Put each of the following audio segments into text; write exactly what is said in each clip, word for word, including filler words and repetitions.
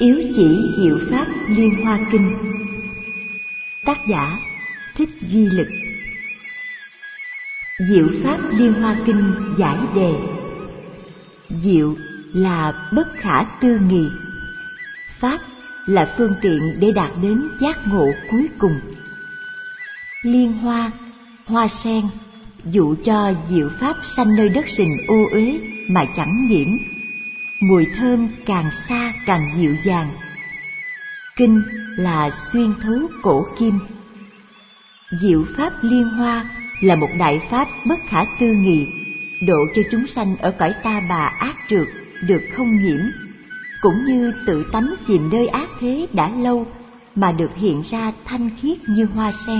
Yếu chỉ diệu pháp Liên Hoa Kinh. Tác giả Thích Duy Lực. Diệu pháp Liên Hoa Kinh giải đề: diệu là bất khả tư nghị, pháp là phương tiện để đạt đến giác ngộ cuối cùng. Liên hoa, hoa sen, dụ cho diệu pháp sanh nơi đất sình ô uế mà chẳng nhiễm, mùi thơm càng xa càng dịu dàng. Kinh là xuyên thấu cổ kim. Diệu pháp liên hoa là một đại pháp bất khả tư nghị, độ cho chúng sanh ở cõi ta bà ác trượt được không nhiễm, cũng như tự tánh chìm nơi ác thế đã lâu mà được hiện ra thanh khiết như hoa sen.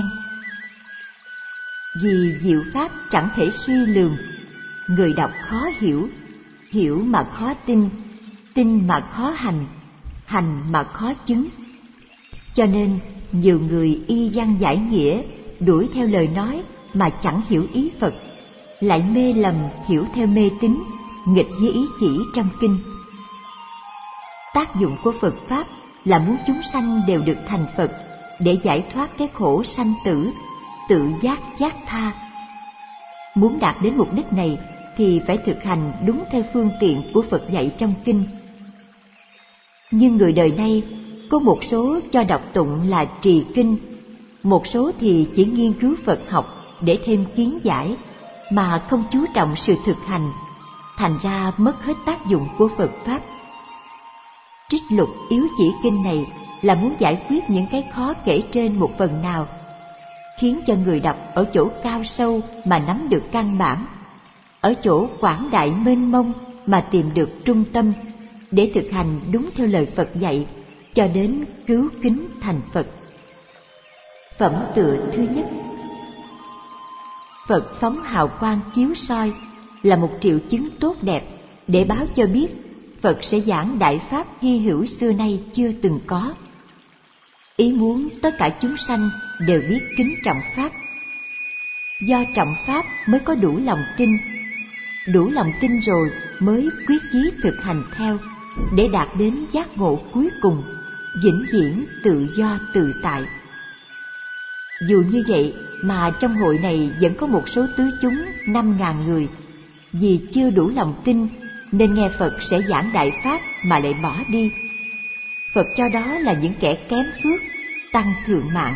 Vì diệu pháp chẳng thể suy lường, người đọc khó hiểu, hiểu mà khó tin, tin mà khó hành, hành mà khó chứng. Cho nên nhiều người y văn giải nghĩa, đuổi theo lời nói mà chẳng hiểu ý Phật, lại mê lầm hiểu theo mê tín, nghịch với ý chỉ trong kinh. Tác dụng của Phật Pháp là muốn chúng sanh đều được thành Phật, để giải thoát cái khổ sanh tử, tự giác giác tha. Muốn đạt đến mục đích này thì phải thực hành đúng theo phương tiện của Phật dạy trong kinh. Nhưng người đời nay có một số cho đọc tụng là trì kinh, một số thì chỉ nghiên cứu Phật học để thêm kiến giải, mà không chú trọng sự thực hành, thành ra mất hết tác dụng của Phật Pháp. Trích lục yếu chỉ kinh này là muốn giải quyết những cái khó kể trên một phần nào, khiến cho người đọc ở chỗ cao sâu mà nắm được căn bản, ở chỗ quảng đại mênh mông mà tìm được trung tâm, để thực hành đúng theo lời Phật dạy, cho đến cứu kính thành Phật. Phẩm tựa thứ nhất: Phật phóng hào quang chiếu soi là một triệu chứng tốt đẹp để báo cho biết Phật sẽ giảng đại pháp hy hữu xưa nay chưa từng có. Ý muốn tất cả chúng sanh đều biết kính trọng pháp. Do trọng pháp mới có đủ lòng tin, đủ lòng tin rồi mới quyết chí thực hành theo, để đạt đến giác ngộ cuối cùng, vĩnh viễn tự do tự tại. Dù như vậy mà trong hội này vẫn có một số tứ chúng năm ngàn người, vì chưa đủ lòng tin nên nghe Phật sẽ giảng đại pháp mà lại bỏ đi. Phật cho đó là những kẻ kém phước, tăng thượng mạng.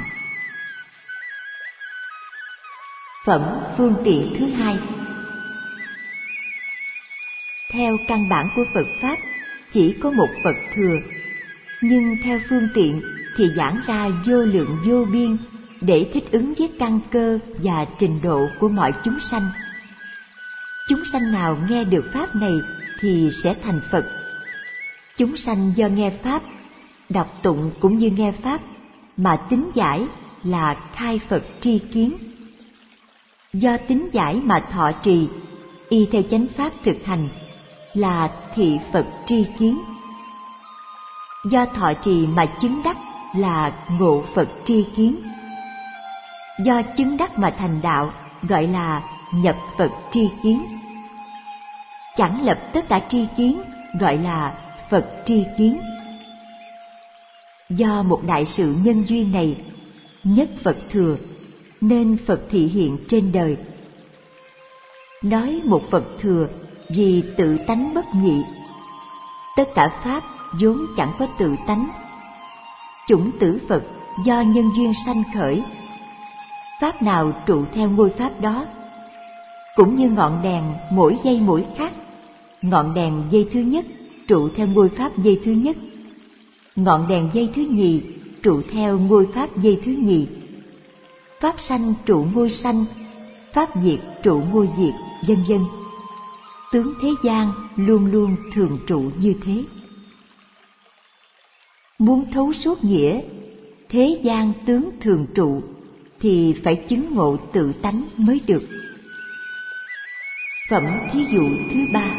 Phẩm phương tiện thứ hai: Theo căn bản của Phật Pháp chỉ có một Phật thừa, nhưng theo phương tiện thì giảng ra vô lượng vô biên để thích ứng với căn cơ và trình độ của mọi chúng sanh. Chúng sanh nào nghe được Pháp này thì sẽ thành Phật. Chúng sanh do nghe Pháp, đọc tụng cũng như nghe Pháp, mà tín giải là khai Phật tri kiến. Do tín giải mà thọ trì, y theo chánh Pháp thực hành, là thị Phật tri kiến. Do thọ trì mà chứng đắc là ngộ Phật tri kiến. Do chứng đắc mà thành đạo gọi là nhập Phật tri kiến. Chẳng lập tất cả tri kiến gọi là Phật tri kiến. Do một đại sự nhân duyên này, nhất Phật thừa, nên Phật thị hiện trên đời. Nói một Phật thừa vì tự tánh bất nhị. Tất cả Pháp vốn chẳng có tự tánh. Chủng tử Phật do nhân duyên sanh khởi. Pháp nào trụ theo ngôi Pháp đó. Cũng như ngọn đèn mỗi giây mỗi khác. Ngọn đèn dây thứ nhất trụ theo ngôi Pháp dây thứ nhất. Ngọn đèn dây thứ nhì trụ theo ngôi Pháp dây thứ nhì. Pháp sanh trụ ngôi sanh, Pháp diệt trụ ngôi diệt, vân vân. Tướng thế gian luôn luôn thường trụ như thế. Muốn thấu suốt nghĩa thế gian tướng thường trụ thì phải chứng ngộ tự tánh mới được. Phẩm thí dụ thứ ba: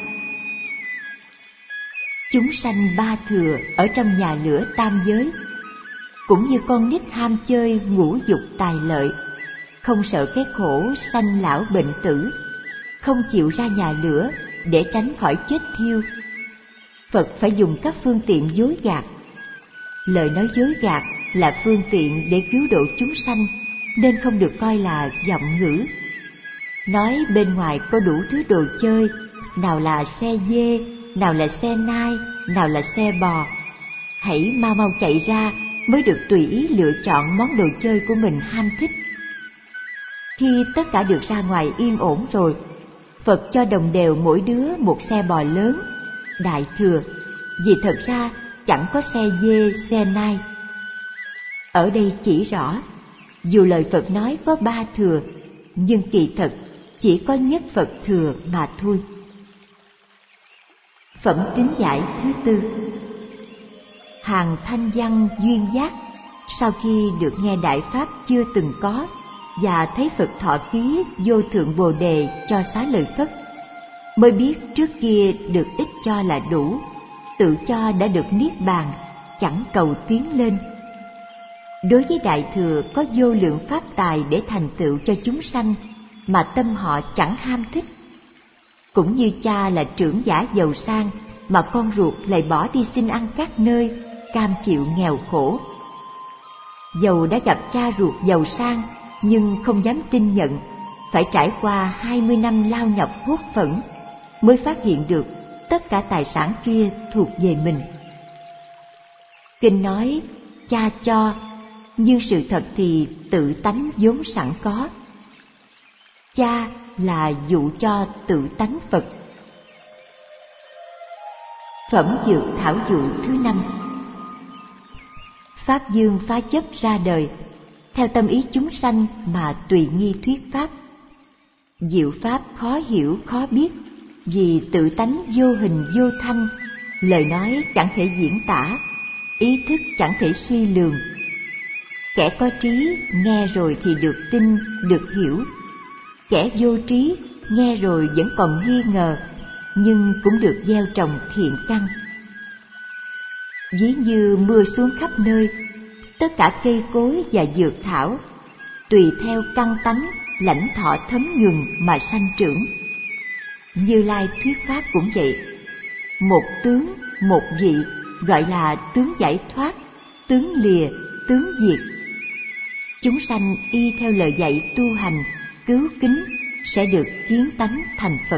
Chúng sanh ba thừa ở trong nhà lửa tam giới, cũng như con nít ham chơi ngũ dục tài lợi, không sợ cái khổ sanh lão bệnh tử, không chịu ra nhà lửa để tránh khỏi chết thiêu. Phật phải dùng các phương tiện dối gạt. Lời nói dối gạt là phương tiện để cứu độ chúng sanh, nên không được coi là giọng ngữ. Nói bên ngoài có đủ thứ đồ chơi, nào là xe dê, nào là xe nai, nào là xe bò. Hãy mau mau chạy ra mới được tùy ý lựa chọn món đồ chơi của mình ham thích. Khi tất cả được ra ngoài yên ổn rồi, Phật cho đồng đều mỗi đứa một xe bò lớn, đại thừa, vì thật ra chẳng có xe dê, xe nai. Ở đây chỉ rõ, dù lời Phật nói có ba thừa, nhưng kỳ thật chỉ có nhất Phật thừa mà thôi. Phẩm tín giải thứ tư. Hàng thanh văn duyên giác, sau khi được nghe đại pháp chưa từng có và thấy Phật thọ ký vô thượng bồ đề cho xá lợi Phất, mới biết trước kia được ít cho là đủ, tự cho đã được niết bàn, chẳng cầu tiến lên. Đối với đại thừa có vô lượng pháp tài để thành tựu cho chúng sanh, mà tâm họ chẳng ham thích. Cũng như cha là trưởng giả giàu sang, mà con ruột lại bỏ đi xin ăn các nơi, cam chịu nghèo khổ. Dầu đã gặp cha ruột giàu sang, nhưng không dám tin nhận, phải trải qua hai mươi năm lao nhọc hốt phẫn, mới phát hiện được tất cả tài sản kia thuộc về mình. Kinh nói cha cho, nhưng sự thật thì tự tánh vốn sẵn có. Cha là dụ cho tự tánh Phật. Phẩm dược thảo dụ thứ năm. Pháp dương phá chấp ra đời, theo tâm ý chúng sanh mà tùy nghi thuyết pháp. Diệu pháp khó hiểu khó biết, vì tự tánh vô hình vô thanh, lời nói chẳng thể diễn tả, ý thức chẳng thể suy lường. Kẻ có trí nghe rồi thì được tin, được hiểu. Kẻ vô trí nghe rồi vẫn còn nghi ngờ, nhưng cũng được gieo trồng thiện căn. Ví như mưa xuống khắp nơi, tất cả cây cối và dược thảo tùy theo căn tánh lãnh thọ thấm nhuần mà sanh trưởng. Như Lai thuyết pháp cũng vậy, một tướng một vị gọi là tướng giải thoát, tướng lìa, tướng diệt. Chúng sanh y theo lời dạy tu hành, cứu kính sẽ được kiến tánh thành Phật.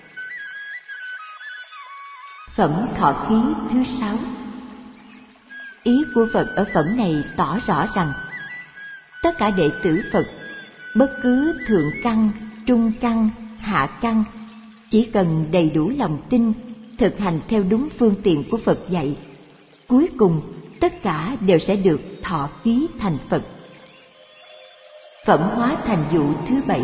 Phẩm thọ ký thứ sáu. Ý của Phật ở phẩm này tỏ rõ rằng tất cả đệ tử Phật, bất cứ thượng căn, trung căn, hạ căn, chỉ cần đầy đủ lòng tin, thực hành theo đúng phương tiện của Phật dạy, cuối cùng tất cả đều sẽ được thọ ký thành Phật. Phẩm hóa thành dụ thứ bảy.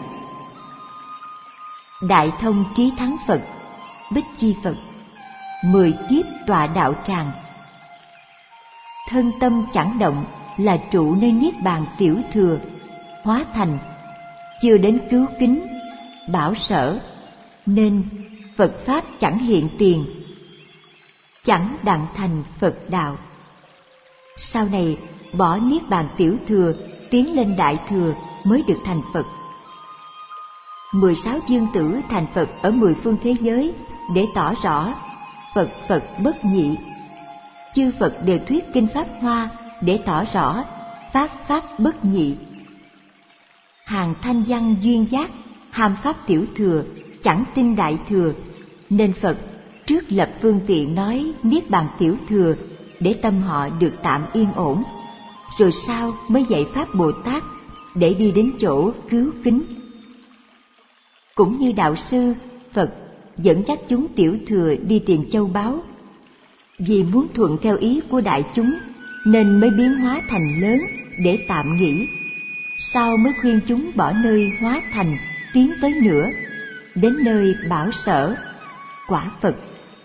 Đại thông trí thắng Phật, Bích Chi Phật, mười kiếp tọa đạo tràng. Thân tâm chẳng động là trụ nơi niết bàn tiểu thừa, hóa thành, chưa đến cứu kính, bảo sở, nên Phật Pháp chẳng hiện tiền, chẳng đặng thành Phật đạo. Sau này bỏ niết bàn tiểu thừa, tiến lên đại thừa mới được thành Phật. Mười sáu dương tử thành Phật ở mười phương thế giới để tỏ rõ Phật Phật bất nhị. Chư Phật đều thuyết kinh Pháp Hoa để tỏ rõ Pháp Pháp bất nhị. Hàng thanh văn duyên giác ham pháp tiểu thừa, chẳng tin đại thừa, nên Phật trước lập phương tiện nói niết bàn tiểu thừa để tâm họ được tạm yên ổn, rồi sau mới dạy pháp Bồ Tát để đi đến chỗ cứu kính. Cũng như đạo sư, Phật dẫn dắt chúng tiểu thừa đi tìm châu báu. Vì muốn thuận theo ý của đại chúng nên mới biến hóa thành lớn để tạm nghỉ, sau mới khuyên chúng bỏ nơi hóa thành tiến tới nữa, đến nơi bảo sở, quả Phật.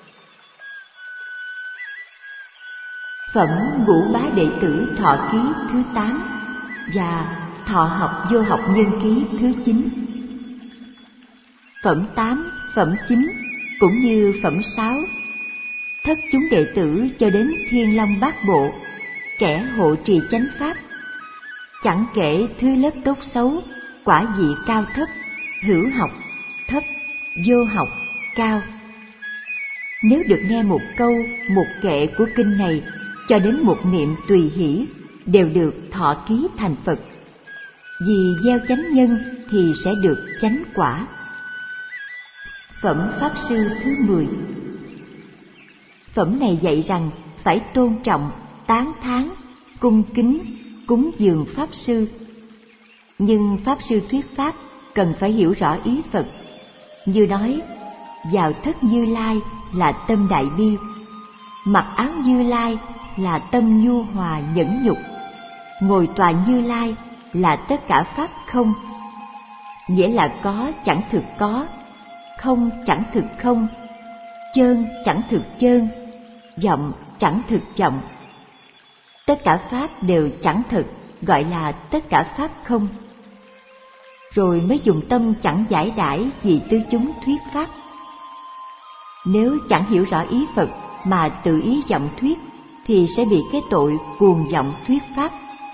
Phẩm ngũ bá đệ tử thọ ký thứ tám và thọ học vô học nhân ký thứ chín. Phẩm tám, phẩm chín cũng như phẩm sáu, thất chúng đệ tử cho đến Thiên Long Bát Bộ, kẻ hộ trì chánh pháp, chẳng kể thứ lớp tốt xấu, quả vị cao thấp, hữu học, thấp, vô học, cao. Nếu được nghe một câu, một kệ của kinh này cho đến một niệm tùy hỷ, đều được thọ ký thành Phật. Vì gieo chánh nhân thì sẽ được chánh quả. Phẩm Pháp Sư thứ mười. Phẩm này dạy rằng phải tôn trọng, tán thán, cung kính, cúng dường Pháp Sư. Nhưng Pháp Sư thuyết Pháp cần phải hiểu rõ ý Phật. Như nói, vào thất Như Lai là tâm đại bi, mặc áo Như Lai là tâm nhu hòa nhẫn nhục, ngồi tọa Như Lai là tất cả Pháp không. Nghĩa là có chẳng thực có, không chẳng thực không, chơn chẳng thực chơn, vọng chẳng thực vọng. Tất cả Pháp đều chẳng thực, gọi là tất cả Pháp không. Rồi mới dùng tâm chẳng giải đãi vì tứ chúng thuyết Pháp. Nếu chẳng hiểu rõ ý Phật mà tự ý vọng thuyết, thì sẽ bị cái tội cuồng vọng thuyết Pháp.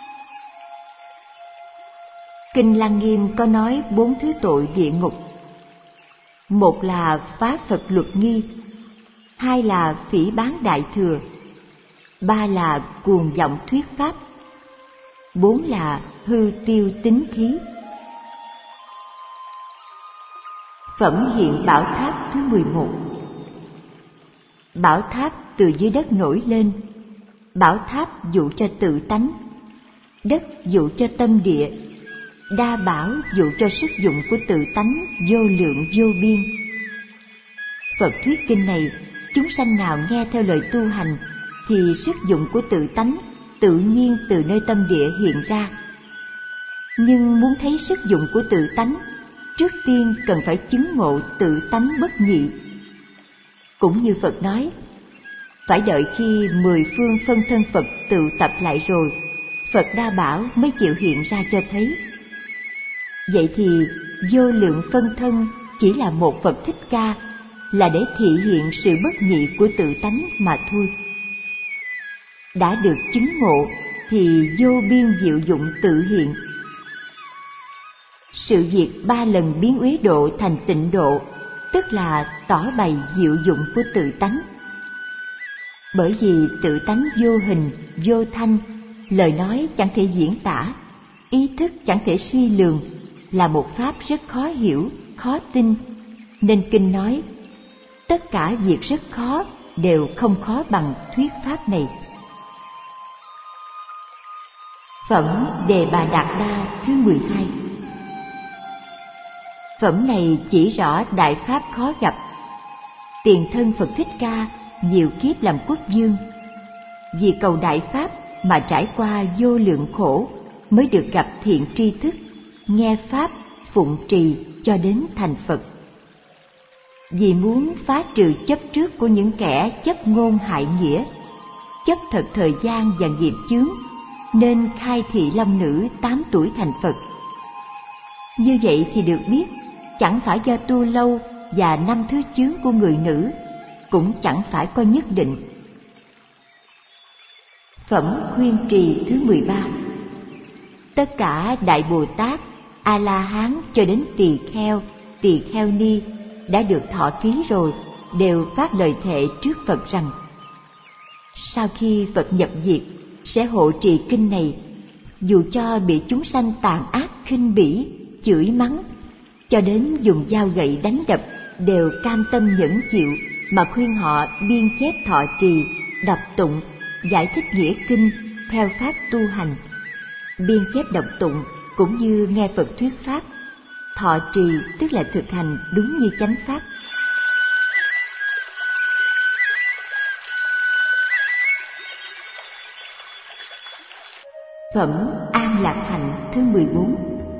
Kinh Lăng Nghiêm có nói bốn thứ tội địa ngục. Một là phá Phật luật nghi, hai là phỉ báng Đại Thừa, ba là cuồng vọng thuyết Pháp, bốn là hư tiêu tín thí. Phẩm Hiện Bảo Tháp thứ mười một. Bảo tháp từ dưới đất nổi lên. Bảo tháp dụ cho tự tánh, đất dụ cho tâm địa, đa bảo dụ cho sức dụng của tự tánh vô lượng vô biên. Phật thuyết kinh này, chúng sanh nào nghe theo lời tu hành thì sức dụng của tự tánh tự nhiên từ nơi tâm địa hiện ra. Nhưng muốn thấy sức dụng của tự tánh, trước tiên cần phải chứng ngộ tự tánh bất nhị. Cũng như Phật nói, phải đợi khi mười phương phân thân Phật tự tập lại rồi, Phật đa bảo mới chịu hiện ra cho thấy. Vậy thì vô lượng phân thân chỉ là một Phật Thích Ca, là để thị hiện sự bất nhị của tự tánh mà thôi. Đã được chứng ngộ thì vô biên diệu dụng tự hiện. Sự việc ba lần biến uế độ thành tịnh độ, tức là tỏ bày diệu dụng của tự tánh. Bởi vì tự tánh vô hình, vô thanh, lời nói chẳng thể diễn tả, ý thức chẳng thể suy lường, là một pháp rất khó hiểu, khó tin, nên kinh nói tất cả việc rất khó đều không khó bằng thuyết pháp này. Phẩm Đề Bà Đạt Đa thứ mười hai. Phẩm này chỉ rõ đại pháp khó gặp. Tiền thân Phật Thích Ca nhiều kiếp làm quốc vương, vì cầu đại pháp mà trải qua vô lượng khổ mới được gặp thiện tri thức, nghe pháp, phụng trì cho đến thành Phật. Vì muốn phá trừ chấp trước của những kẻ chấp ngôn hại nghĩa, chấp thật thời gian và nghiệp chướng, nên khai thị long nữ tám tuổi thành Phật. Như vậy thì được biết, chẳng phải do tu lâu và năm thứ chướng của người nữ, cũng chẳng phải có nhất định. Phẩm Khuyên Trì thứ mười ba. Tất cả Đại Bồ Tát, A-la-hán cho đến Tỳ Kheo, Tỳ Kheo Ni đã được thọ ký rồi, đều phát lời thệ trước Phật rằng sau khi Phật nhập diệt sẽ hộ trì kinh này, dù cho bị chúng sanh tàn ác khinh bỉ, chửi mắng, cho đến dùng dao gậy đánh đập, đều cam tâm nhẫn chịu mà khuyên họ biên chép thọ trì, đọc tụng, giải thích nghĩa kinh theo pháp tu hành. Biên chép đọc tụng cũng như nghe Phật thuyết pháp. Thọ trì tức là thực hành đúng như chánh pháp. Phẩm An Lạc Hạnh thứ mười bốn.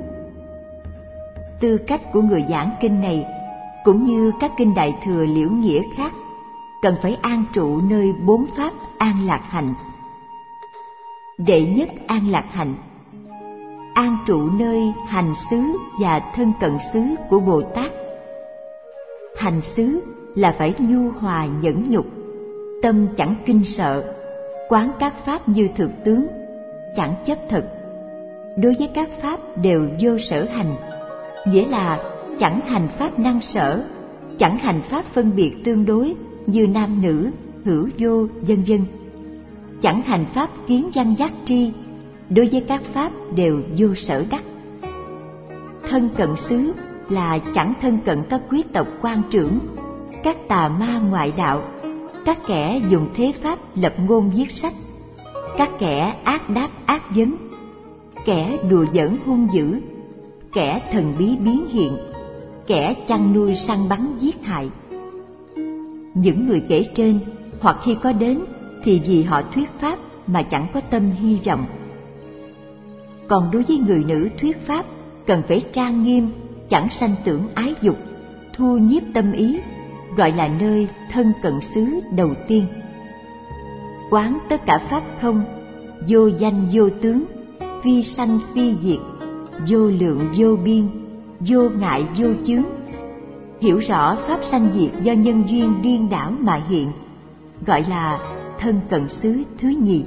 Tư cách của người giảng kinh này, cũng như các kinh Đại Thừa Liễu Nghĩa khác, cần phải an trụ nơi bốn pháp an lạc hạnh. Đệ nhất an lạc hạnh, an trụ nơi hành xứ và thân cận xứ của Bồ Tát. Hành xứ là phải nhu hòa nhẫn nhục, tâm chẳng kinh sợ, quán các pháp như thực tướng, chẳng chấp thực. Đối với các pháp đều vô sở hành, nghĩa là chẳng hành pháp năng sở, chẳng hành pháp phân biệt tương đối, như nam nữ, hữu vô, vân vân. Chẳng hành pháp kiến văn giác tri, đối với các pháp đều vô sở đắc. Thân cận xứ là chẳng thân cận các quý tộc quan trưởng, các tà ma ngoại đạo, các kẻ dùng thế pháp lập ngôn viết sách, các kẻ ác đáp ác vấn, kẻ đùa giỡn hung dữ, kẻ thần bí biến hiện, kẻ chăn nuôi săn bắn giết hại. Những người kể trên hoặc khi có đến thì vì họ thuyết pháp mà chẳng có tâm hy vọng. Còn đối với người nữ thuyết pháp cần phải trang nghiêm, chẳng sanh tưởng ái dục, thu nhiếp tâm ý, gọi là nơi thân cận xứ đầu tiên. Quán tất cả pháp không, vô danh vô tướng, phi sanh phi diệt, vô lượng vô biên, vô ngại vô chướng. Hiểu rõ pháp sanh diệt do nhân duyên điên đảo mà hiện, gọi là thân cận xứ thứ nhì.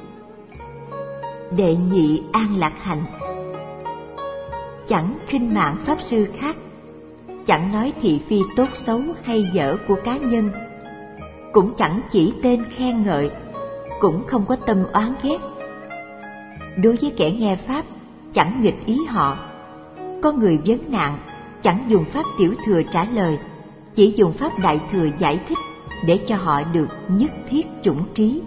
Đệ nhị an lạc hạnh. Chẳng khinh mạng pháp sư khác, chẳng nói thị phi tốt xấu hay dở của cá nhân, cũng chẳng chỉ tên khen ngợi, cũng không có tâm oán ghét. Đối với kẻ nghe pháp, chẳng nghịch ý họ. Có người vấn nạn, chẳng dùng pháp tiểu thừa trả lời, chỉ dùng pháp đại thừa giải thích để cho họ được nhất thiết chủng trí.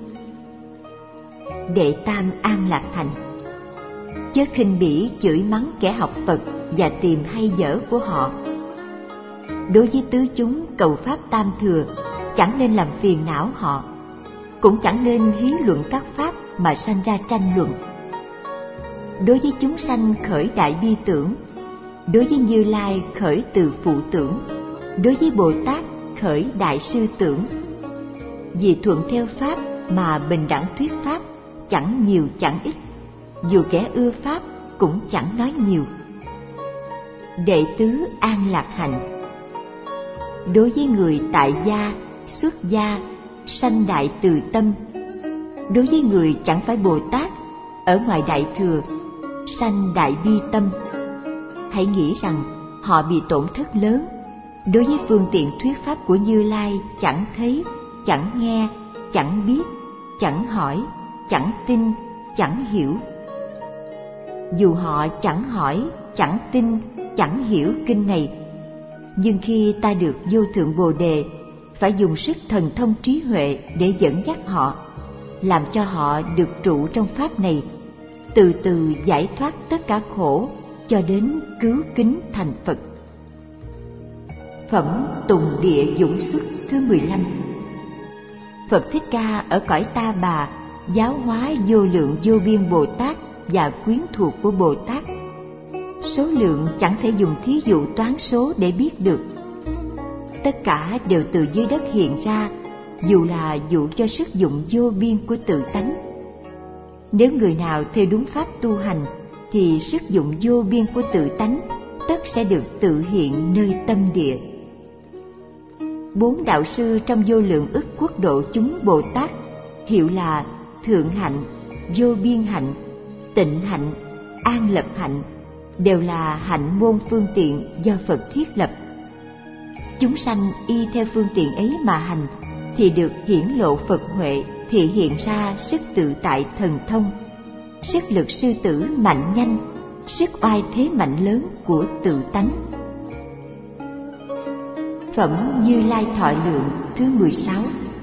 Đệ tam an lạc hạnh. Chớ khinh bỉ chửi mắng kẻ học Phật và tìm hay dở của họ. Đối với tứ chúng cầu pháp tam thừa, chẳng nên làm phiền não họ, cũng chẳng nên hí luận các pháp mà sanh ra tranh luận. Đối với chúng sanh khởi đại bi tưởng, đối với Như Lai khởi từ phụ tưởng, đối với Bồ Tát khởi đại sư tưởng. Vì thuận theo pháp mà bình đẳng thuyết pháp, chẳng nhiều chẳng ít, dù kẻ ưa pháp cũng chẳng nói nhiều. Đệ tứ an lạc hạnh. Đối với người tại gia, xuất gia, sanh đại từ tâm. Đối với người chẳng phải Bồ Tát, ở ngoài đại thừa, sanh đại bi tâm. Hãy nghĩ rằng họ bị tổn thất lớn. Đối với phương tiện thuyết pháp của Như Lai chẳng thấy, chẳng nghe, chẳng biết, chẳng hỏi, chẳng tin, chẳng hiểu. Dù họ chẳng hỏi, chẳng tin, chẳng hiểu kinh này, nhưng khi ta được vô thượng Bồ Đề, phải dùng sức thần thông trí huệ để dẫn dắt họ, làm cho họ được trụ trong pháp này, từ từ giải thoát tất cả khổ cho đến cứu kính thành Phật. Phẩm Tùng Địa Dũng Xuất thứ mười lăm. Phật Thích Ca ở cõi Ta Bà giáo hóa vô lượng vô biên Bồ Tát và quyến thuộc của Bồ Tát. Số lượng chẳng thể dùng thí dụ toán số để biết được. Tất cả đều từ dưới đất hiện ra, dù là dụ cho sức dụng vô biên của tự tánh. Nếu người nào theo đúng pháp tu hành, thì sức dụng vô biên của tự tánh tất sẽ được tự hiện nơi tâm địa. Bốn đạo sư trong vô lượng ức quốc độ chúng Bồ Tát hiệu là Thượng Hạnh, Vô Biên Hạnh, Tịnh Hạnh, An Lập Hạnh, đều là hạnh môn phương tiện do Phật thiết lập. Chúng sanh y theo phương tiện ấy mà hành, thì được hiển lộ Phật huệ, thị hiện ra sức tự tại thần thông, sức lực sư tử mạnh nhanh, sức oai thế mạnh lớn của tự tánh. Phẩm Như Lai Thọ Lượng thứ mười sáu.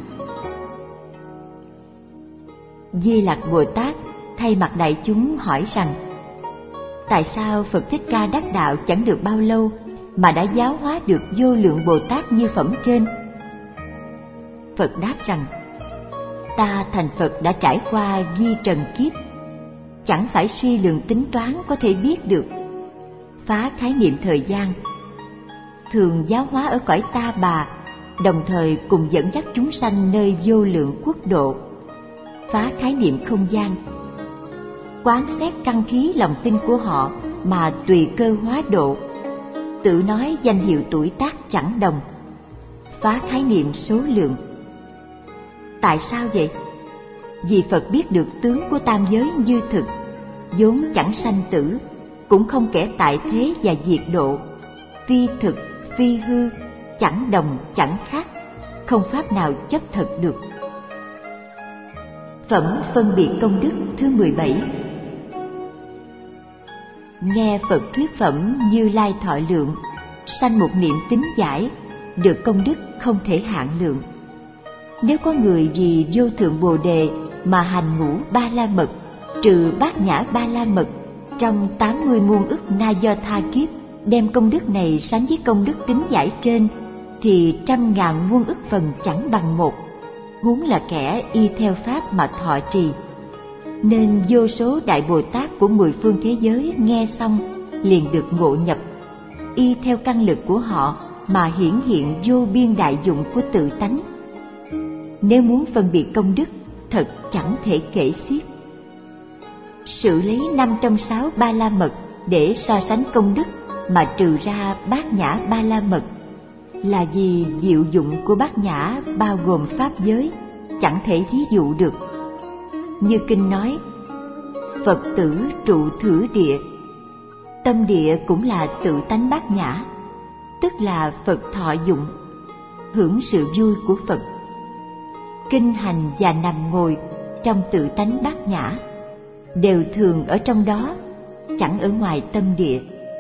Di Lặc Bồ Tát thay mặt đại chúng hỏi rằng: tại sao Phật Thích Ca đắc đạo chẳng được bao lâu mà đã giáo hóa được vô lượng Bồ Tát như phẩm trên? Phật đáp rằng: ta thành Phật đã trải qua vi trần kiếp, chẳng phải suy lường tính toán có thể biết được, phá khái niệm thời gian, thường giáo hóa ở cõi Ta Bà, đồng thời cùng dẫn dắt chúng sanh nơi vô lượng quốc độ, phá khái niệm không gian, quán xét căn khí lòng tin của họ mà tùy cơ hóa độ, tự nói danh hiệu tuổi tác chẳng đồng, phá khái niệm số lượng. Tại sao vậy? Vì Phật biết được tướng của tam giới như thực, vốn chẳng sanh tử, cũng không kẻ tại thế và diệt độ, phi thực, phi hư, chẳng đồng, chẳng khác, không pháp nào chấp thật được. Phẩm phân biệt công đức thứ mười bảy. Nghe Phật thuyết phẩm Như Lai thọ lượng, sanh một niệm tín giải, được công đức không thể hạn lượng. Nếu có người vì vô thượng Bồ Đề mà hành ngũ ba la mật, trừ bát nhã ba la mật trong tám mươi muôn ức na do tha kiếp, đem công đức này sánh với công đức tín giải trên, thì trăm ngàn muôn ức phần chẳng bằng một, huống là kẻ y theo pháp mà thọ trì. Nên vô số đại Bồ Tát của mười phương thế giới nghe xong liền được ngộ nhập, y theo căn lực của họ mà hiển hiện vô biên đại dụng của tự tánh. Nếu muốn phân biệt công đức, thật chẳng thể kể xiết. Sự lấy năm trong sáu ba la mật để so sánh công đức mà trừ ra bát nhã ba la mật, là vì diệu dụng của bát nhã bao gồm pháp giới, chẳng thể thí dụ được. Như kinh nói, Phật tử trụ thử địa, tâm địa cũng là tự tánh bát nhã, tức là Phật thọ dụng, hưởng sự vui của Phật. Kinh hành và nằm ngồi trong tự tánh bát nhã, đều thường ở trong đó, chẳng ở ngoài tâm địa.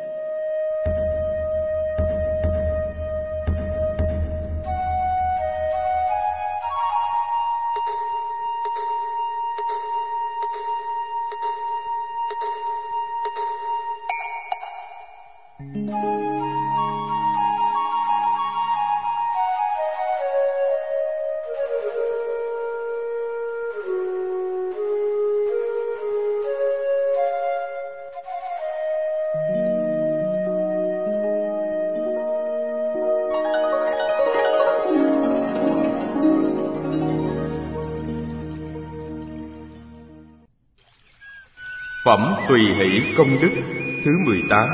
Phẩm tùy hỷ công đức thứ mười tám.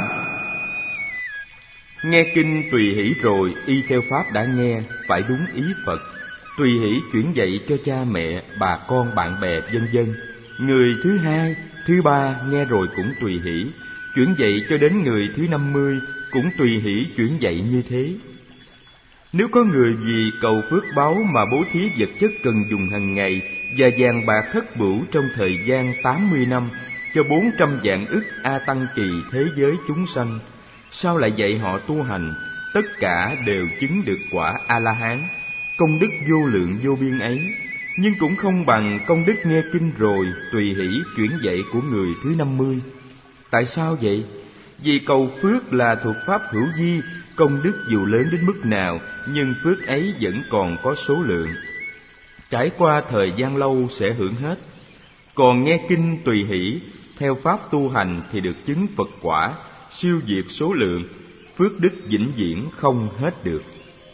Nghe kinh tùy hỷ rồi, y theo pháp đã nghe, phải đúng ý Phật. Tùy hỷ chuyển dạy cho cha mẹ, bà con, bạn bè, vân vân. Người thứ hai, thứ ba nghe rồi cũng tùy hỷ, chuyển dạy cho đến người thứ năm mươi cũng tùy hỷ chuyển dạy như thế. Nếu có người vì cầu phước báu mà bố thí vật chất cần dùng hàng ngày và vàng bạc thất bửu trong thời gian tám mươi năm cho bốn trăm vạn ức A Tăng kỳ thế giới chúng sanh, sao lại dạy họ tu hành, tất cả đều chứng được quả A-la-hán, công đức vô lượng vô biên ấy, nhưng cũng không bằng công đức nghe kinh rồi tùy hỷ chuyển dạy của người thứ năm mươi. Tại sao vậy? Vì cầu phước là thuộc pháp hữu vi, công đức dù lớn đến mức nào, nhưng phước ấy vẫn còn có số lượng. Trải qua thời gian lâu sẽ hưởng hết. Còn nghe kinh tùy hỷ, theo pháp tu hành thì được chứng Phật quả, siêu diệt số lượng, phước đức vĩnh viễn không hết được.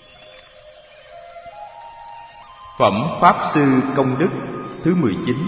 Phẩm Pháp Sư Công Đức thứ mười chín.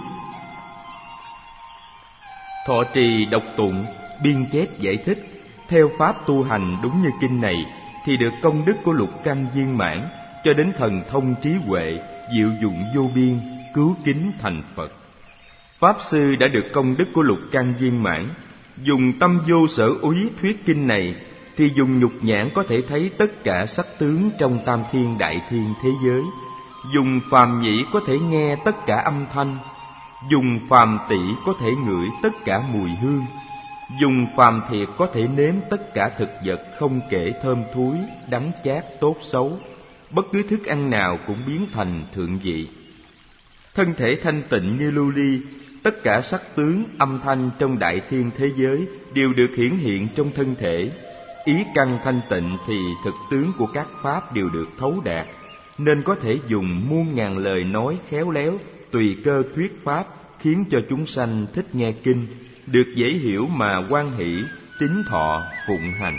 Thọ trì đọc tụng, biên chép giải thích, theo pháp tu hành đúng như kinh này, thì được công đức của lục căn viên mãn, cho đến thần thông trí huệ, diệu dụng vô biên, cứu kính thành Phật. Pháp Sư đã được công đức của lục căn viên mãn, dùng tâm vô sở úy thuyết kinh này, thì dùng nhục nhãn có thể thấy tất cả sắc tướng trong tam thiên đại thiên thế giới, dùng phàm nhĩ có thể nghe tất cả âm thanh, dùng phàm tỷ có thể ngửi tất cả mùi hương, dùng phàm thiệt có thể nếm tất cả thực vật không kể thơm thúi, đắng chát, tốt xấu, bất cứ thức ăn nào cũng biến thành thượng vị. Thân thể thanh tịnh như lưu ly, tất cả sắc tướng, âm thanh trong đại thiên thế giới đều được hiển hiện trong thân thể. Ý căn thanh tịnh thì thực tướng của các pháp đều được thấu đạt, nên có thể dùng muôn ngàn lời nói khéo léo, tùy cơ thuyết pháp, khiến cho chúng sanh thích nghe kinh, được dễ hiểu mà hoan hỷ, tín thọ, phụng hành.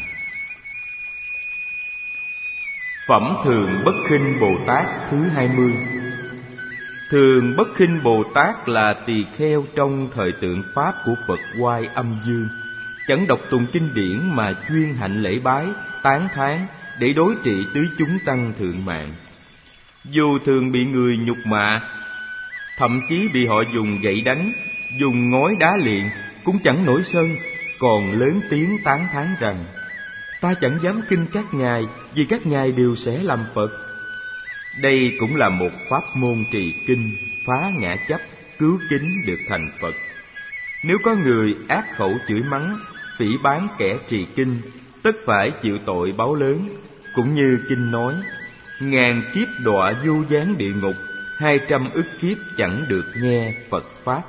Phẩm Thường Bất Khinh Bồ Tát thứ hai mươi. Thường Bất Khinh Bồ Tát là tỳ kheo trong thời tượng pháp của Phật Oai Âm Dương, chẳng đọc tụng kinh điển mà chuyên hạnh lễ bái, tán thán để đối trị tứ chúng tăng thượng mạng. Dù thường bị người nhục mạ, thậm chí bị họ dùng gậy đánh, dùng ngói đá liệng, cũng chẳng nổi sân, còn lớn tiếng tán thán rằng: ta chẳng dám khinh các ngài, vì các ngài đều sẽ làm Phật. Đây cũng là một pháp môn trì kinh, phá ngã chấp, cứu kính được thành Phật. Nếu có người ác khẩu chửi mắng, phỉ báng kẻ trì kinh, tất phải chịu tội báo lớn. Cũng như kinh nói, ngàn kiếp đọa vô gián địa ngục, hai trăm ức kiếp chẳng được nghe Phật pháp.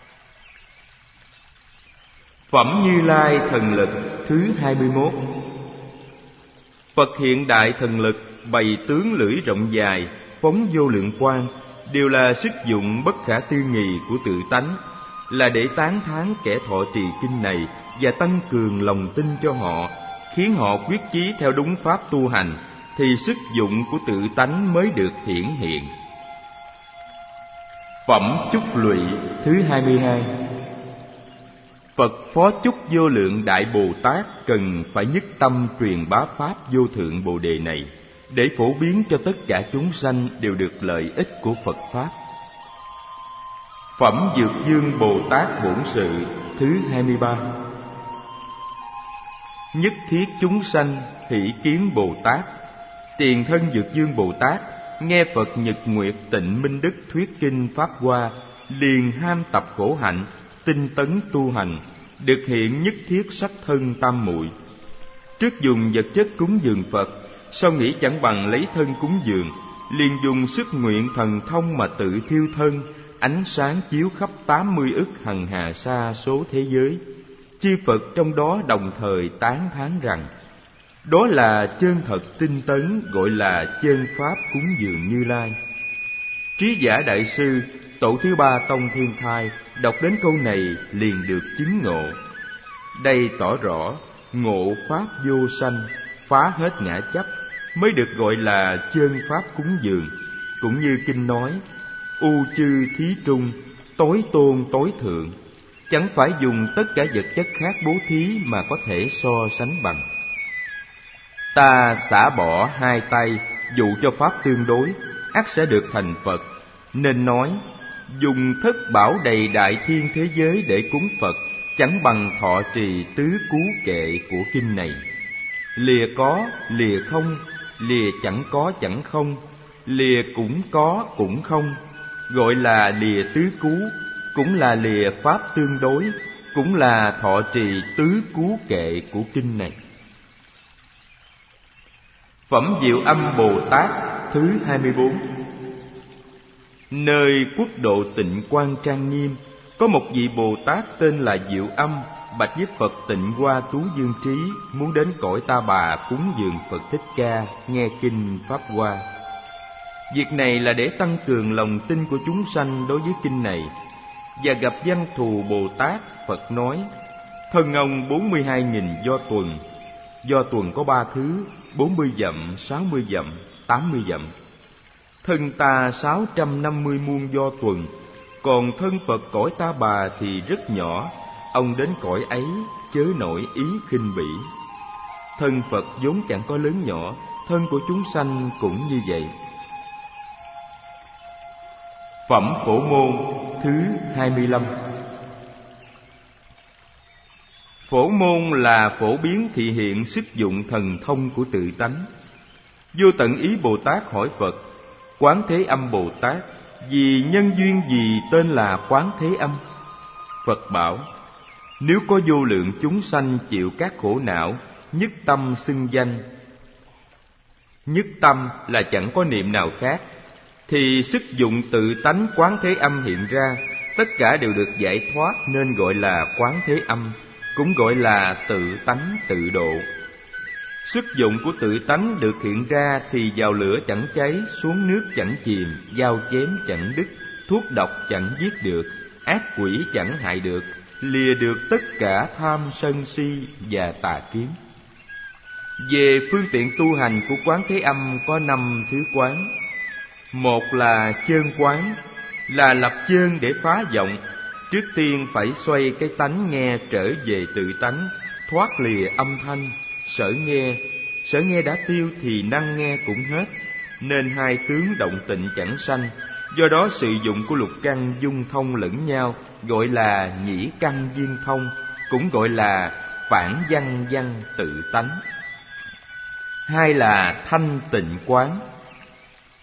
Phẩm Như Lai thần lực thứ hai mươi mốt. Phật hiện đại thần lực, bày tướng lưỡi rộng dài, phóng vô lượng quang, đều là sức dụng bất khả tư nghị của tự tánh, là để tán thán kẻ thọ trì kinh này và tăng cường lòng tin cho họ, khiến họ quyết chí theo đúng pháp tu hành, thì sức dụng của tự tánh mới được hiển hiện. Phẩm Chúc Lụy thứ hai mươi hai. Phật Phó Chúc Vô Lượng Đại Bồ Tát cần phải nhất tâm truyền bá pháp vô thượng Bồ Đề này, để phổ biến cho tất cả chúng sanh đều được lợi ích của Phật Pháp. Phẩm Dược Dương Bồ Tát Bổn Sự thứ hai mươi ba. Nhất thiết chúng sanh hỷ kiến Bồ Tát. Tiền thân Dược Dương Bồ Tát nghe Phật Nhật Nguyệt Tịnh Minh Đức thuyết kinh Pháp Hoa, liền ham tập khổ hạnh, tinh tấn tu hành, được hiện nhất thiết sắc thân tam muội. Trước dùng vật chất cúng dường Phật, sau nghĩ chẳng bằng lấy thân cúng dường, liền dùng sức nguyện thần thông mà tự thiêu thân, ánh sáng chiếu khắp tám mươi ức hằng hà sa số thế giới. Chư Phật trong đó đồng thời tán thán rằng, đó là chân thật tinh tấn, gọi là chân pháp cúng dường Như Lai. Trí giả đại sư tổ thứ ba Tông Thiên Thai đọc đến câu này liền được chứng ngộ. Đây tỏ rõ ngộ pháp vô sanh, phá hết ngã chấp, mới được gọi là chân pháp cúng dường. Cũng như kinh nói, u chư thí trung, tối tôn tối thượng, chẳng phải dùng tất cả vật chất khác bố thí mà có thể so sánh bằng. Ta xả bỏ hai tay dụ cho pháp tương đối, ắt sẽ được thành Phật. Nên nói, dùng thất bảo đầy đại thiên thế giới để cúng Phật, chẳng bằng thọ trì tứ cú kệ của kinh này. Lìa có, lìa không, lìa chẳng có chẳng không, lìa cũng có cũng không, gọi là lìa tứ cú, cũng là lìa pháp tương đối, cũng là thọ trì tứ cú kệ của kinh này. Phẩm Diệu Âm Bồ Tát thứ hai mươi bốn. Nơi quốc độ Tịnh Quang trang nghiêm, có một vị Bồ Tát tên là Diệu Âm, bạch với Phật Tịnh Hoa Tú Dương Trí, muốn đến cõi Ta Bà cúng dường Phật Thích Ca, nghe kinh Pháp Hoa. Việc này là để tăng cường lòng tin của chúng sanh đối với kinh này. Và gặp Văn Thù Bồ Tát, Phật nói, thân ông bốn mươi hai nghìn do tuần. Do tuần có ba thứ, bốn mươi dặm, sáu mươi dặm, tám mươi dặm. Thân ta sáu trăm năm mươi muôn do tuần, còn thân Phật cõi Ta Bà thì rất nhỏ, ông đến cõi ấy chớ nổi ý khinh bỉ. Thân Phật vốn chẳng có lớn nhỏ, thân của chúng sanh cũng như vậy. Phẩm Phổ Môn thứ hai mươi lăm. Phổ môn là phổ biến thị hiện sức dụng thần thông của tự tánh. Vô Tận Ý Bồ Tát hỏi Phật, Quán Thế Âm Bồ Tát, vì nhân duyên gì tên là Quán Thế Âm? Phật bảo, nếu có vô lượng chúng sanh chịu các khổ não, nhất tâm xưng danh. Nhất tâm là chẳng có niệm nào khác, thì sức dụng tự tánh Quán Thế Âm hiện ra, tất cả đều được giải thoát, nên gọi là Quán Thế Âm, cũng gọi là tự tánh tự độ. Sức dụng của tự tánh được hiện ra thì vào lửa chẳng cháy, xuống nước chẳng chìm, dao chém chẳng đứt, thuốc độc chẳng giết được, ác quỷ chẳng hại được, lìa được tất cả tham sân si và tà kiến. Về phương tiện tu hành của Quán Thế Âm có năm thứ quán. Một là chơn quán, là lập chơn để phá vọng. Trước tiên phải xoay cái tánh nghe trở về tự tánh, thoát lìa âm thanh. Sở nghe, sở nghe đã tiêu thì năng nghe cũng hết, nên hai tướng động tịnh chẳng sanh. Do đó sự dụng của lục căn dung thông lẫn nhau, gọi là nhĩ căn viên thông, cũng gọi là phản văn văn tự tánh. Hai là thanh tịnh quán.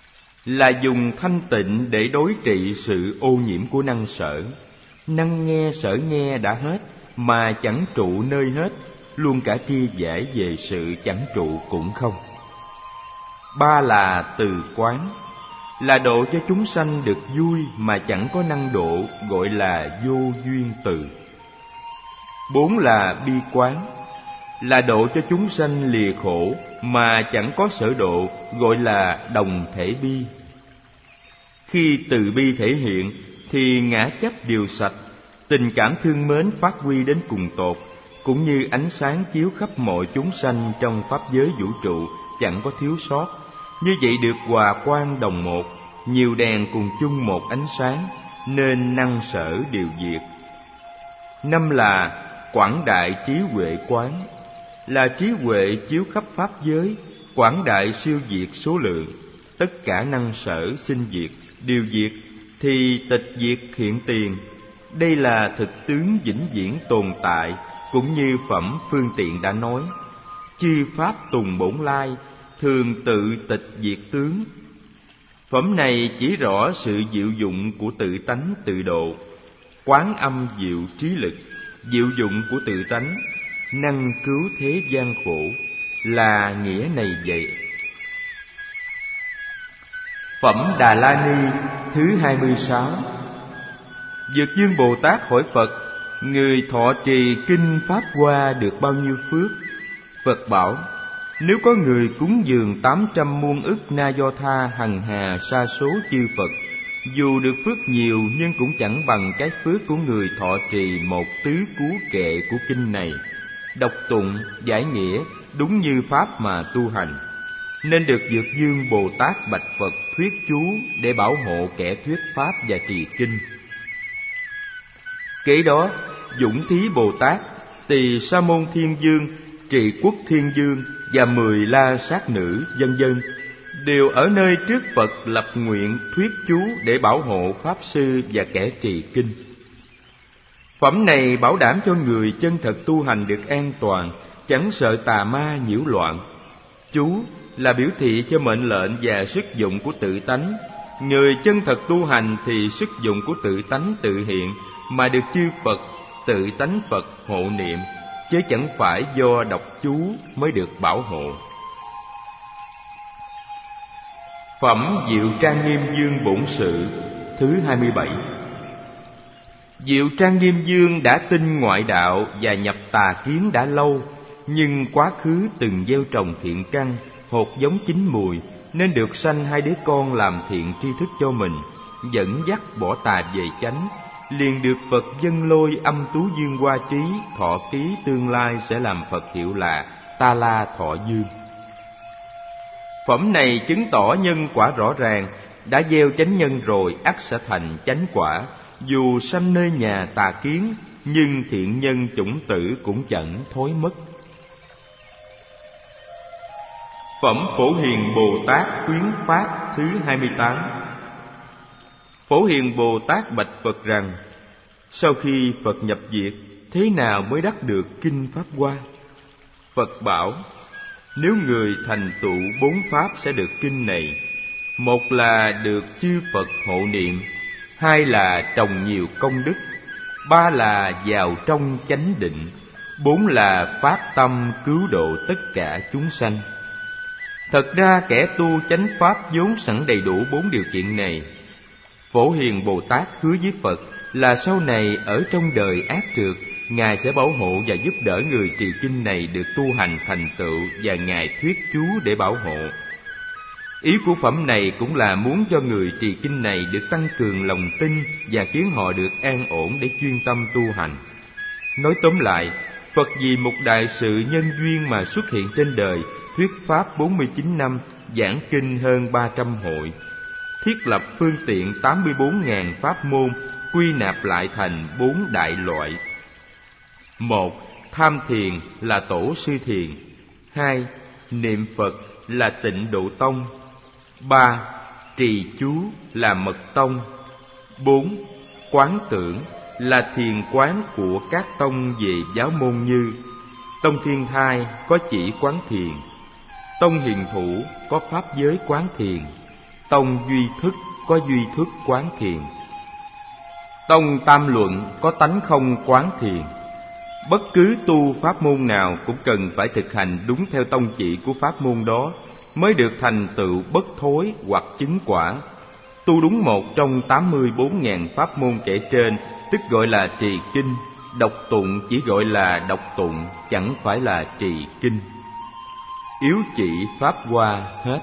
là dùng thanh tịnh để đối trị sự ô nhiễm của năng sở. Năng nghe sở nghe đã hết mà chẳng trụ nơi hết, luôn cả tri giải về sự chẳng trụ cũng không. Ba là từ quán, là độ cho chúng sanh được vui mà chẳng có năng độ, gọi là vô duyên từ. Bốn là bi quán, là độ cho chúng sanh lìa khổ mà chẳng có sở độ, gọi là đồng thể bi. Khi từ bi thể hiện thì ngã chấp đều sạch, tình cảm thương mến phát huy đến cùng tột, cũng như ánh sáng chiếu khắp mọi chúng sanh trong pháp giới vũ trụ, chẳng có thiếu sót. Như vậy được hòa quang đồng một, nhiều đèn cùng chung một ánh sáng, nên năng sở đều diệt. Năm là quảng đại trí huệ quán, là trí huệ chiếu khắp pháp giới, quảng đại siêu diệt số lượng, tất cả năng sở sinh diệt, điều diệt thì tịch diệt hiện tiền. Đây là thực tướng vĩnh viễn tồn tại, cũng như phẩm phương tiện đã nói. Chư pháp tùng bổn lai, thường tự tịch diệt tướng. Phẩm này chỉ rõ sự diệu dụng của tự tánh tự độ, quán âm diệu trí lực, diệu dụng của tự tánh, năng cứu thế gian khổ, là nghĩa này vậy. Phẩm Đà La Ni thứ hai mươi sáu. Dược Dương Bồ Tát hỏi Phật: người thọ trì kinh Pháp Hoa được bao nhiêu phước? Phật bảo: nếu có người cúng dường tám trăm muôn ức na do tha hằng hà sa số chư Phật, dù được phước nhiều nhưng cũng chẳng bằng cái phước của người thọ trì một tứ cú kệ của kinh này, đọc tụng giải nghĩa đúng như pháp mà tu hành. Nên được Dược Dương Bồ Tát bạch Phật thuyết chú để bảo hộ kẻ thuyết pháp và trì kinh. Kế đó Dũng Thí Bồ Tát, Tỳ Sa Môn Thiên Dương, Trị Quốc Thiên Dương và mười la sát nữ vân vân đều ở nơi trước Phật lập nguyện thuyết chú để bảo hộ pháp sư và kẻ trì kinh. Phẩm này bảo đảm cho người chân thật tu hành được an toàn, chẳng sợ tà ma nhiễu loạn. Chú là biểu thị cho mệnh lệnh và sức dụng của tự tánh. Người chân thật tu hành thì sức dụng của tự tánh tự hiện, mà được chư Phật, tự tánh Phật hộ niệm, chứ chẳng phải do đọc chú mới được bảo hộ. Phẩm Diệu Trang Nghiêm Dương Bổn Sự thứ hai mươi bảy. Diệu Trang Nghiêm Dương đã tin ngoại đạo và nhập tà kiến đã lâu, nhưng quá khứ từng gieo trồng thiện căn, hột giống chín mùi, nên được sanh hai đứa con làm thiện tri thức cho mình, dẫn dắt bỏ tà về chánh, liền được Phật dâng lôi âm tú dương hoa trí, thọ ký tương lai sẽ làm Phật hiệu là Ta La Thọ Dương. Phẩm này chứng tỏ nhân quả rõ ràng, đã gieo chánh nhân rồi ắt sẽ thành chánh quả. Dù sanh nơi nhà tà kiến, nhưng thiện nhân chủng tử cũng chẳng thối mất. Phẩm Phổ Hiền Bồ Tát Khuyến Pháp thứ hai mươi tám. Phổ Hiền Bồ Tát bạch Phật rằng: sau khi Phật nhập diệt, thế nào mới đắc được kinh Pháp Hoa? Phật bảo: nếu người thành tựu bốn pháp sẽ được kinh này. Một là được chư Phật hộ niệm, hai là trồng nhiều công đức, ba là vào trong chánh định, bốn là phát tâm cứu độ tất cả chúng sanh. Thật ra kẻ tu chánh pháp vốn sẵn đầy đủ bốn điều kiện này. Phổ Hiền Bồ Tát hứa với Phật là sau này ở trong đời ác trượt, Ngài sẽ bảo hộ và giúp đỡ người trì kinh này được tu hành thành tựu, và Ngài thuyết chú để bảo hộ. Ý của phẩm này cũng là muốn cho người trì kinh này được tăng cường lòng tin và khiến họ được an ổn để chuyên tâm tu hành. Nói tóm lại, Phật vì một đại sự nhân duyên mà xuất hiện trên đời, thuyết pháp bốn mươi chín năm, giảng kinh hơn ba trăm hội, thiết lập phương tiện tám mươi bốn nghìn pháp môn, quy nạp lại thành bốn đại loại. Một, tham thiền là tổ sư thiền. Hai, niệm Phật là Tịnh Độ Tông. Ba, trì chú là Mật Tông. Bốn, quán tưởng là thiền quán của các tông về giáo môn như Tông Thiên Thai có chỉ quán thiền, Tông Hiền Thủ có pháp giới quán thiền, tông duy thức có duy thức quán thiền. Tông tam luận có tánh không quán thiền. Bất cứ tu pháp môn nào cũng cần phải thực hành đúng theo tông chỉ của pháp môn đó mới được thành tựu bất thối hoặc chứng quả. Tu đúng một trong tám mươi bốn nghìn pháp môn kể trên tức gọi là trì kinh. Đọc tụng chỉ gọi là đọc tụng, chẳng phải là trì kinh. Yếu chỉ pháp hoa hết.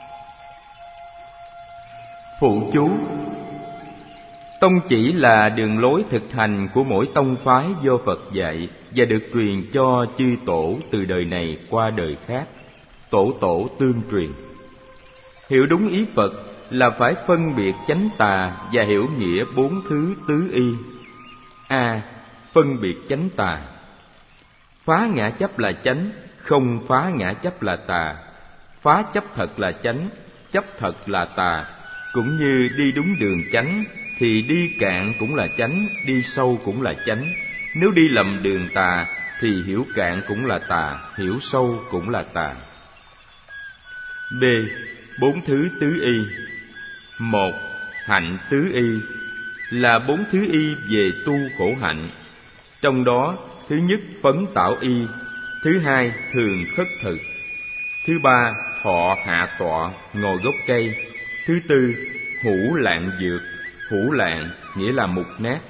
Phụ chú: tông chỉ là đường lối thực hành của mỗi tông phái do Phật dạy và được truyền cho chư tổ từ đời này qua đời khác, tổ tổ tương truyền. Hiểu đúng ý Phật là phải phân biệt chánh tà và hiểu nghĩa bốn thứ tứ y. A. Phân biệt chánh tà. Phá ngã chấp là chánh, không phá ngã chấp là tà. Phá chấp thật là chánh, chấp thật là tà. Cũng như đi đúng đường chánh thì đi cạn cũng là chánh, đi sâu cũng là chánh. Nếu đi lầm đường tà thì hiểu cạn cũng là tà, hiểu sâu cũng là tà. B. Bốn thứ tứ y. Một. Hạnh tứ y là bốn thứ y về tu khổ hạnh. Trong đó, thứ nhất phấn tạo y, thứ hai thường khất thực, thứ ba thọ hạ tọa ngồi gốc cây, thứ tư hữu lạng dược. Hữu lạng nghĩa là mục nát.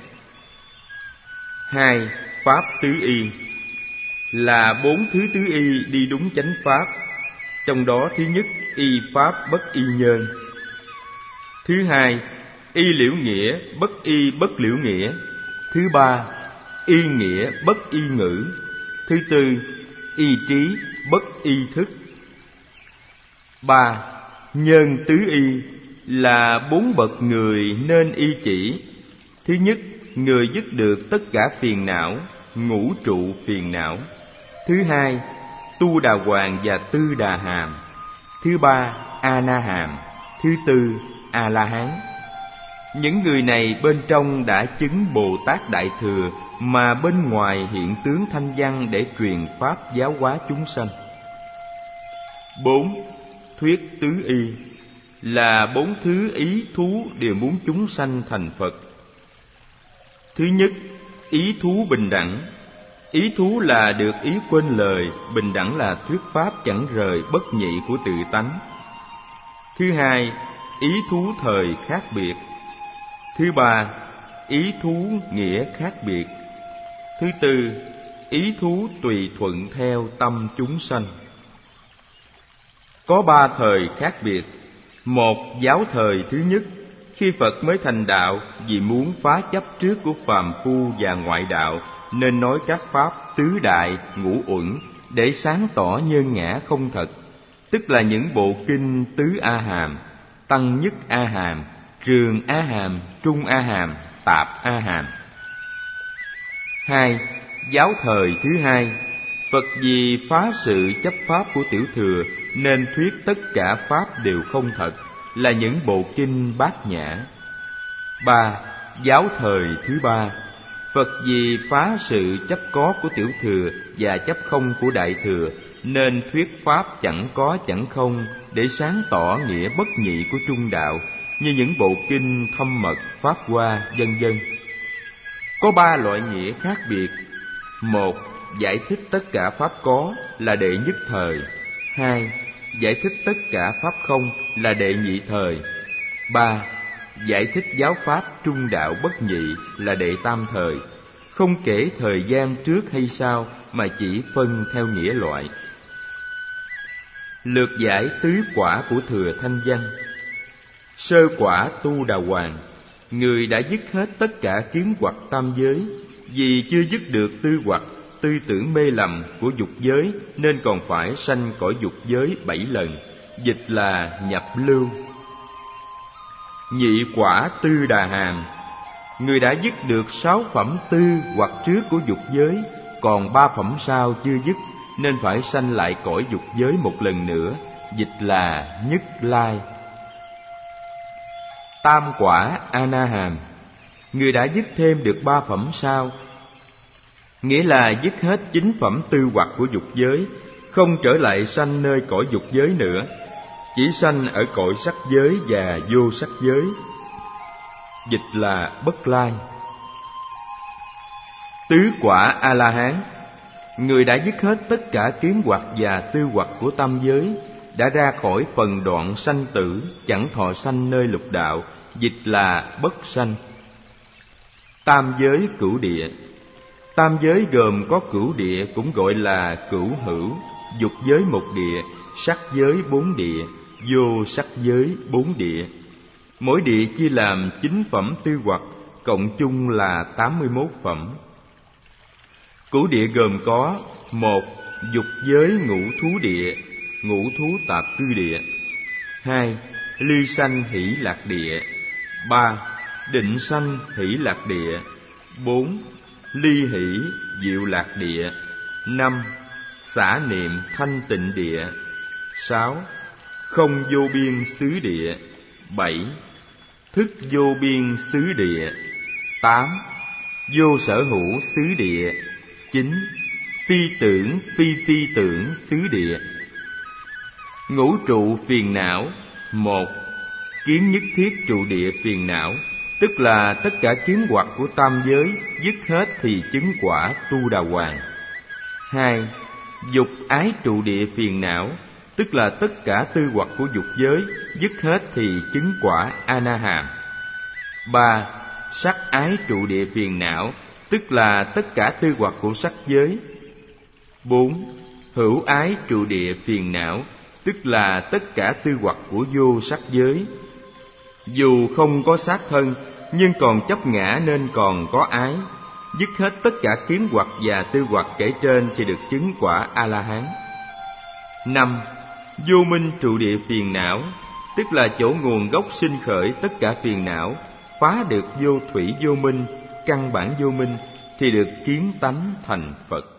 Hai. Pháp tứ y là bốn thứ tứ y đi đúng chánh pháp. Trong đó thứ nhất y pháp bất y nhân, thứ hai y liễu nghĩa bất y bất liễu nghĩa, thứ ba y nghĩa bất y ngữ, thứ tư y trí bất y thức. Ba. Nhân tứ y là bốn bậc người nên y chỉ. Thứ nhất, người dứt được tất cả phiền não, ngũ trụ phiền não. Thứ hai, tu đà hoàng và tư đà hàm. Thứ ba, a na hàm. Thứ tư, a la hán. Những người này bên trong đã chứng Bồ Tát Đại Thừa, mà bên ngoài hiện tướng thanh văn để truyền pháp giáo hóa chúng sanh. Bốn. Thuyết tứ y là bốn thứ ý thú đều muốn chúng sanh thành Phật. Thứ nhất, ý thú bình đẳng. Ý thú là được ý quên lời, bình đẳng là thuyết pháp chẳng rời bất nhị của tự tánh. Thứ hai, ý thú thời khác biệt. Thứ ba, ý thú nghĩa khác biệt. Thứ tư, ý thú tùy thuận theo tâm chúng sanh. Có ba thời khác biệt. Một, giáo thời thứ nhất, khi Phật mới thành đạo, vì muốn phá chấp trước của phàm phu và ngoại đạo, nên nói các pháp tứ đại, ngũ uẩn để sáng tỏ nhân ngã không thật, tức là những bộ kinh tứ A Hàm, tăng nhất A Hàm, trường A Hàm, trung A Hàm, tạp A Hàm. Hai, giáo thời thứ hai, Phật vì phá sự chấp pháp của tiểu thừa nên thuyết tất cả pháp đều không thật, là những bộ kinh bát nhã. Ba, giáo thời thứ ba, Phật vì phá sự chấp có của tiểu thừa và chấp không của đại thừa nên thuyết pháp chẳng có chẳng không để sáng tỏ nghĩa bất nhị của trung đạo, như những bộ kinh thâm mật, pháp hoa, vân vân. Có ba loại nghĩa khác biệt. Một, giải thích tất cả pháp có là đệ nhất thời. Hai, giải thích tất cả pháp không là đệ nhị thời. Ba, giải thích giáo pháp trung đạo bất nhị là đệ tam thời, không kể thời gian trước hay sau mà chỉ phân theo nghĩa loại. Lược giải tứ quả của thừa thanh văn. Sơ quả tu đà hoàng, người đã dứt hết tất cả kiến hoặc tam giới, vì chưa dứt được tư hoặc tư tưởng mê lầm của dục giới nên còn phải sanh cõi dục giới bảy lần, dịch là nhập lưu. Nhị quả tư đà hàm, người đã dứt được sáu phẩm tư hoặc trước của dục giới, còn ba phẩm sau chưa dứt nên phải sanh lại cõi dục giới một lần nữa, dịch là nhất lai. Tam quả a na hàm, người đã dứt thêm được ba phẩm sau, nghĩa là dứt hết chín phẩm tư hoặc của dục giới, không trở lại sanh nơi cõi dục giới nữa. chỉ sanh ở cõi sắc giới và vô sắc giới, dịch là bất lai. Tứ quả A-la-hán, người đã dứt hết tất cả kiến hoặc và tư hoặc của tam giới, đã ra khỏi phần đoạn sanh tử, chẳng thọ sanh nơi lục đạo, dịch là bất sanh. Tam giới cửu địa, tam giới gồm có cửu địa cũng gọi là cửu hữu, dục giới một địa, sắc giới bốn địa, vô sắc giới bốn địa. Mỗi địa chia làm chín phẩm tư hoặc, cộng chung là tám mươi mốt phẩm. Cửu địa gồm có: một. Dục giới ngũ thú địa, ngũ thú tạp cư địa. Hai. Ly sanh hỷ lạc địa. Ba. Định sanh hỷ lạc địa. Bốn. Ly hỷ diệu lạc địa. Năm. Xả niệm thanh tịnh địa. Sáu. Không vô biên xứ địa. Bảy. Thức vô biên xứ địa. Tám. Vô sở hữu xứ địa. Chín. Phi tưởng phi phi tưởng xứ địa. Ngũ trụ phiền não. Một. Kiến nhất thiết trụ địa phiền não, tức là tất cả kiến hoặc của tam giới dứt hết thì chứng quả Tu Đà Hoàng. Hai. Dục ái trụ địa phiền não, tức là tất cả tư hoặc của dục giới dứt hết thì chứng quả A Na Hàm. Ba. Sắc ái trụ địa phiền não, tức là tất cả tư hoặc của sắc giới. Bốn. Hữu ái trụ địa phiền não, tức là tất cả tư hoặc của vô sắc giới. Dù không có xác thân, nhưng còn chấp ngã nên còn có ái. Dứt hết tất cả kiến hoặc và tư hoặc kể trên thì được chứng quả A-la-hán. Năm. Vô minh trụ địa phiền não, tức là chỗ nguồn gốc sinh khởi tất cả phiền não. Phá được vô thủy vô minh, căn bản vô minh thì được kiến tánh thành Phật.